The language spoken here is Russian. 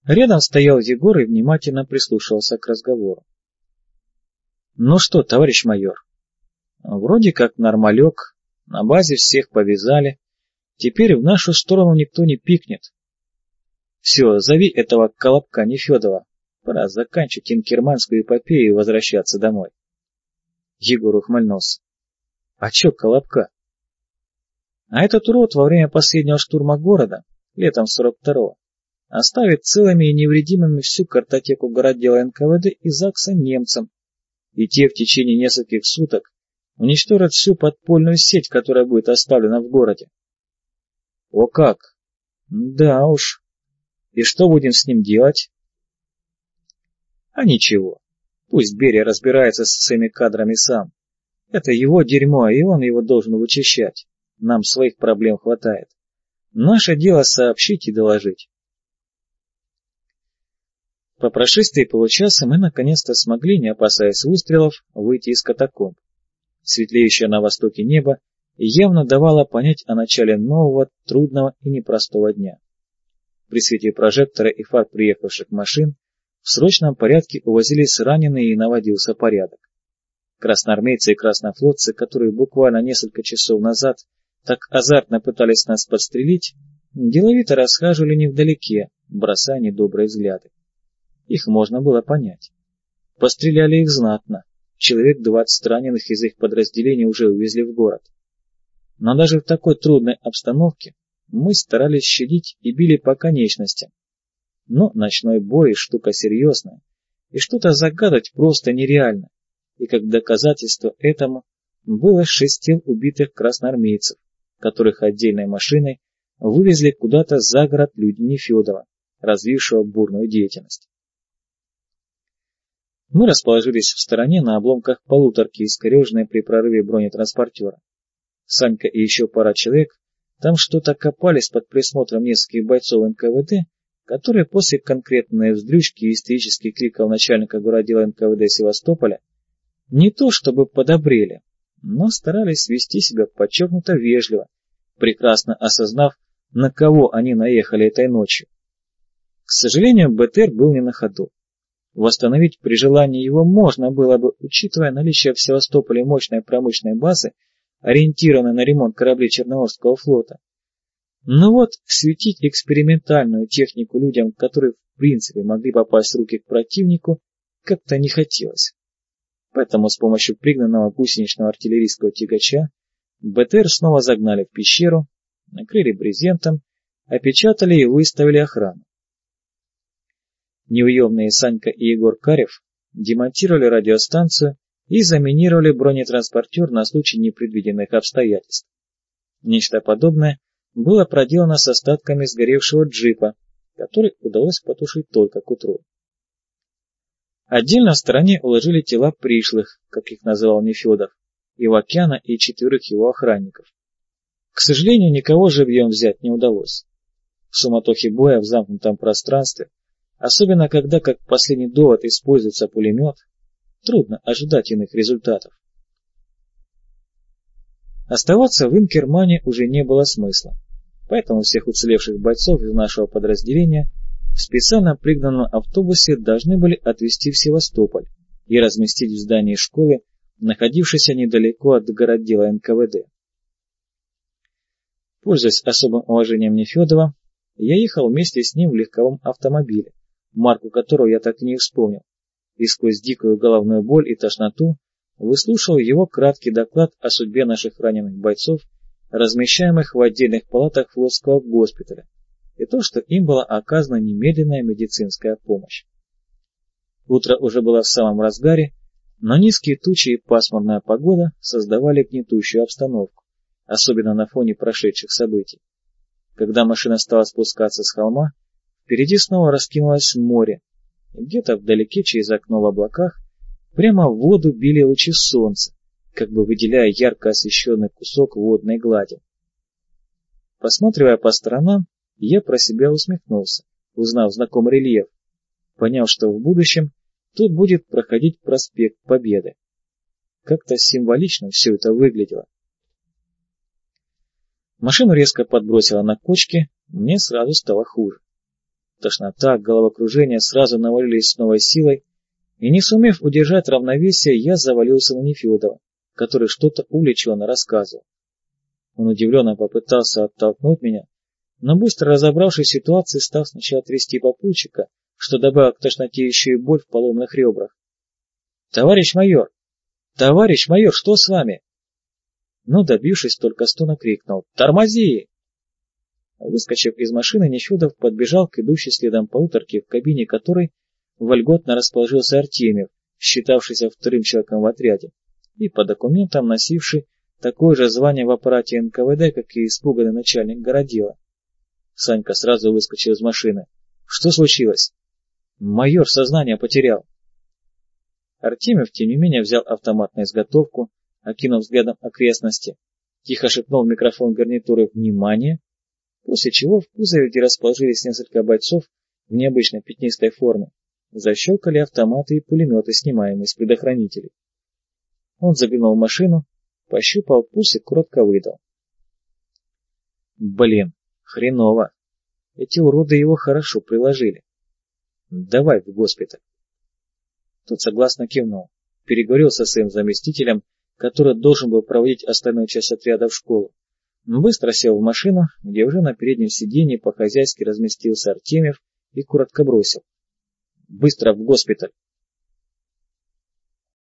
Рядом стоял Егор и внимательно прислушивался к разговору. «Ну что, товарищ майор, вроде как нормалек, на базе всех повязали, теперь в нашу сторону никто не пикнет. Все, зови этого Колобка Нефедова, пора заканчивать инкерманскую эпопею и возвращаться домой». Егор ухмыльнулся. «А чё Колобка?» «А этот урод во время последнего штурма города, летом 42-го, оставит целыми и невредимыми всю картотеку городдела НКВД и ЗАГСа немцам, и те в течение нескольких суток уничтожат всю подпольную сеть, которая будет оставлена в городе». «О как! Да уж. И что будем с ним делать?» «А ничего. Пусть Берия разбирается со своими кадрами сам. Это его дерьмо, и он его должен вычищать. Нам своих проблем хватает. Наше дело сообщить и доложить». По прошествии получаса мы наконец-то смогли, не опасаясь выстрелов, выйти из катакомб. Светлеющее на востоке небо явно давало понять о начале нового, трудного и непростого дня. При свете прожектора и фар приехавших машин в срочном порядке увозились раненые и наводился порядок. Красноармейцы и краснофлотцы, которые буквально несколько часов назад так азартно пытались нас подстрелить, деловито расхаживали невдалеке, бросая недобрые взгляды. Их можно было понять. Постреляли их знатно. Человек 20 раненых из их подразделения уже увезли в город. Но даже в такой трудной обстановке мы старались щадить и били по конечностям. Но ночной бой — штука серьезная, и что-то загадать просто нереально. И как доказательство этому было 6 тел убитых красноармейцев, которых отдельной машиной вывезли куда-то за город люди Нефедова, развившего бурную деятельность. Мы расположились в стороне на обломках полуторки, искореженной при прорыве бронетранспортера. Санька и еще пара человек там что-то копались под присмотром нескольких бойцов НКВД, которые после конкретной вздрючки и истерических криков начальника городдела НКВД Севастополя не то чтобы подобрели, но старались вести себя подчеркнуто вежливо, прекрасно осознав, на кого они наехали этой ночью. К сожалению, БТР был не на ходу. Восстановить при желании его можно было бы, учитывая наличие в Севастополе мощной промышленной базы, ориентированной на ремонт кораблей Черноморского флота. Но вот светить экспериментальную технику людям, которые в принципе могли попасть в руки к противнику, как-то не хотелось. Поэтому с помощью пригнанного гусеничного артиллерийского тягача БТР снова загнали в пещеру, накрыли брезентом, опечатали и выставили охрану. Неуемные Санька и Егор Карев демонтировали радиостанцию и заминировали бронетранспортер на случай непредвиденных обстоятельств. Нечто подобное было проделано с остатками сгоревшего джипа, который удалось потушить только к утру. Отдельно в стороне уложили тела пришлых, как их называл Нефедов, Ивакяна и 4 его охранников. К сожалению, никого живьем взять не удалось. В суматохе боя в замкнутом пространстве, особенно когда как последний довод используется пулемет, трудно ожидать иных результатов. Оставаться в Инкермане уже не было смысла, поэтому всех уцелевших бойцов из нашего подразделения в специально пригнанном автобусе должны были отвезти в Севастополь и разместить в здании школы, находившейся недалеко от городдела НКВД. Пользуясь особым уважением Нефедова, я ехал вместе с ним в легковом автомобиле, марку которого я так и не вспомнил, и сквозь дикую головную боль и тошноту выслушал его краткий доклад о судьбе наших раненых бойцов, размещаемых в отдельных палатах флотского госпиталя, и то, что им была оказана немедленная медицинская помощь. Утро уже было в самом разгаре, но низкие тучи и пасмурная погода создавали гнетущую обстановку, особенно на фоне прошедших событий. Когда машина стала спускаться с холма, впереди снова раскинулось море, и где-то вдалеке через окно в облаках прямо в воду били лучи солнца, как бы выделяя ярко освещенный кусок водной глади. Посматривая по сторонам, я про себя усмехнулся, узнав знакомый рельеф, поняв, что в будущем тут будет проходить проспект Победы. Как-то символично все это выглядело. Машину резко подбросило на кочке, мне сразу стало хуже. Тошнота, головокружение сразу навалились с новой силой, и, не сумев удержать равновесие, я завалился на Нефедова, который что-то увлеченно рассказывал. Он удивленно попытался оттолкнуть меня, но быстро разобравшись в ситуации, стал сначала трясти попутчика, что добавил к тошноте еще и боль в поломанных ребрах. «Товарищ майор! Товарищ майор, что с вами?» Но, добившись только стона, крикнул: «Тормози!» Выскочив из машины, Нефедов подбежал к идущей следом полуторке, в кабине которой вольготно расположился Артемьев, считавшийся вторым человеком в отряде, и по документам носивший такое же звание в аппарате НКВД, как и испуганный начальник городила. Санька сразу выскочил из машины. «Что случилось?» «Майор сознание потерял». Артемьев, тем не менее, взял автомат на изготовку, окинув взглядом окрестности, тихо шепнул в микрофон гарнитуры «Внимание!», после чего в кузове, где расположились несколько бойцов в необычной пятнистой форме, защелкали автоматы и пулеметы, снимаемые с предохранителей. Он заглянул в машину, пощупал пульс и коротко выдал: «Блин, хреново. Эти уроды его хорошо приложили. Давай в госпиталь». Тот согласно кивнул, переговорил со своим заместителем, который должен был проводить остальную часть отряда в школу. Быстро сел в машину, где уже на переднем сиденье по-хозяйски разместился Артемьев, и коротко бросил: «Быстро в госпиталь».